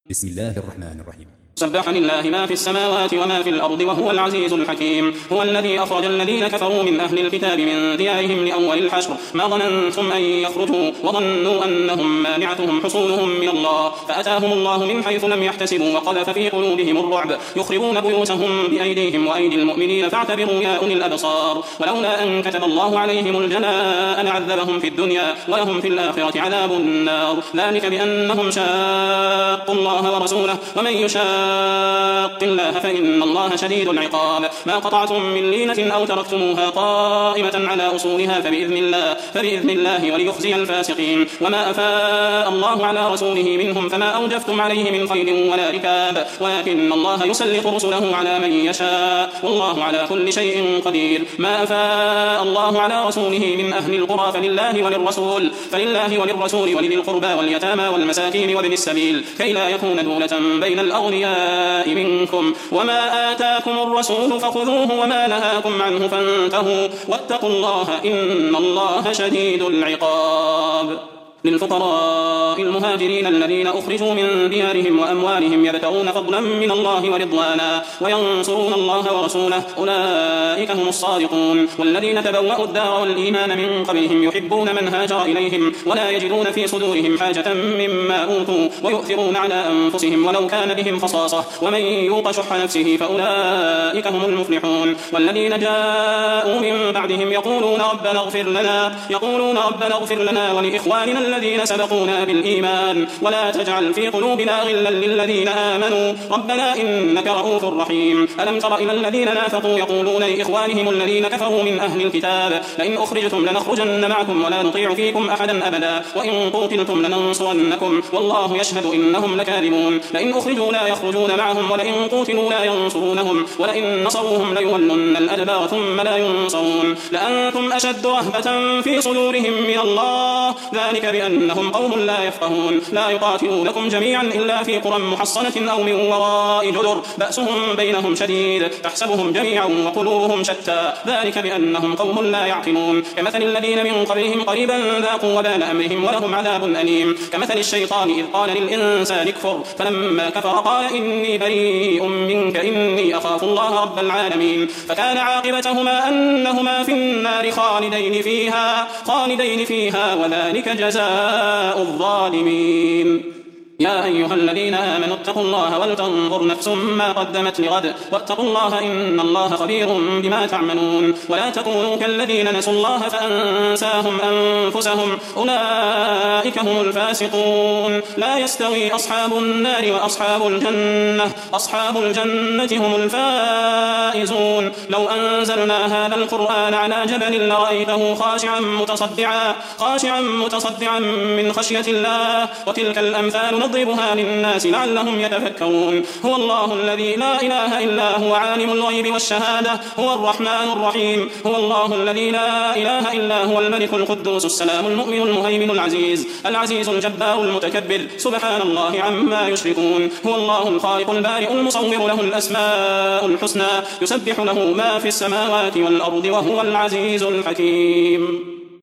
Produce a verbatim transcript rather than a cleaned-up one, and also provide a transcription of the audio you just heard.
بسم الله الرحمن الرحيم. سبح لله ما في السماوات وما في الأرض وهو العزيز الحكيم. هو الذي أخرج الذين كفروا من أهل الكتاب من ديارهم لأول الحشر ما ظننتم أن يخرجوا وظنوا أنهم مانعتهم حصونهم من الله فأتاهم الله من حيث لم يحتسبوا وقذف في قلوبهم الرعب يخربون بيوتهم بأيديهم وأيدي المؤمنين فاعتبروا يا أولي الأبصار. ولولا أن كتب الله عليهم الجلاء لعذبهم في الدنيا ولهم في الآخرة عذاب النار ذلك بأنهم شاقوا الله ورسوله ومن يشاق شاق الله فإن الله شديد العقاب. ما قطعتم من لينة أو تركتموها قائمة على أصولها فبإذن الله, فبإذن الله وليخزي الفاسقين. وما أفاء الله على رسوله منهم فما أوجفتم عليه من خيل ولا ركاب ولكن الله يسلط رسله على من يشاء والله على كل شيء قدير. ما أفاء الله على رسوله من أهل القرى فلله وللرسول فلله وللرسول ولذي القربى واليتامى والمساكين وابن السبيل كي لا يكون دولة بين الأغنياء منكم. وما آتاكم الرسول فخذوه وما نهاكم عنه فانتهوا واتقوا الله إن الله شديد العقاب. للفقراء المهاجرين الذين أخرجوا من ديارهم وأموالهم يبتغون فضلا من الله ورضوانا وينصرون الله ورسوله أولئك هم الصادقون. والذين تبوأوا الدار والإيمان من قبلهم يحبون من هاجر إليهم ولا يجدون في صدورهم حاجة مما أوتوا ويؤثرون على أنفسهم ولو كان بهم خصاصة ومن يوق شح نفسه فأولئك هم المفلحون. والذين جاءوا من بعدهم يقولون ربنا اغفر لنا يقولون ربنا اغفر لنا ولإخواننا الذين سبقونا بالإيمان ولا تجعل في قلوبنا غلا للذين آمنوا ربنا إنك رؤوف رحيم. ألم تر إلى الذين نافقوا يقولون لإخوانهم الذين كفروا من أهل الكتاب لئن أخرجتم لنخرجن معكم ولا نطيع فيكم أحدا أبدا وإن قوتلتم لننصرنكم والله يشهد إنهم لكاذبون. لئن أخرجوا لا يخرجون معهم ولئن قوتلوا لا ينصرونهم ولئن نصروهم ليولن الأدبار ثم لا ينصرون لأنتم أشد رهبة في صدورهم من الله ذلك بأنهم قوم لا يفقهون. لا يقاتلونكم جميعا إلا في قرى محصنة أو من وراء جدر بأسهم بينهم شديد تحسبهم جميعا وقلوبهم شتى ذلك بأنهم قوم لا يعقلون. كمثل الذين من قبلهم قريبا ذاقوا وبال أمرهم ولهم عذاب أليم. كمثل الشيطان إذ قال للإنسان اكفر فلما كفر قال إني بريء منك إني أخاف الله رب العالمين فكان عاقبتهما أنهما في النار خالدين فيها, خالدين فيها وذلك جزاء الظالمين. يا أيها الذين آمنوا اتقوا الله ولتنظر نفس ما قدمت لغد واتقوا الله إن الله خبير بما تعملون. ولا تكونوا كالذين نسوا الله فأنساهم أنفسهم أولئك هم الفاسقون. لا يستوي أصحاب النار وأصحاب الجنة أصحاب الجنة هم الفائزون. لو أنزلنا هذا القرآن على جبل لرأيته خاشعا متصدعا خاشعا متصدعا من خشية الله وتلك الأمثال نضربها للناس لعلهم يتفكرون. هو الله الذي لا إله إلا هو عالم الغيب والشهادة هو الرحمن الرحيم. هو الله الذي لا إله إلا هو الملك القدوس السلام المؤمن المهيمن العزيز العزيز الجبار المتكبر سبحان الله عما يشركون. هو الله الخالق البارئ المصور له الأسماء الحسنى يسبح له ما في السماوات والأرض وهو العزيز الحكيم.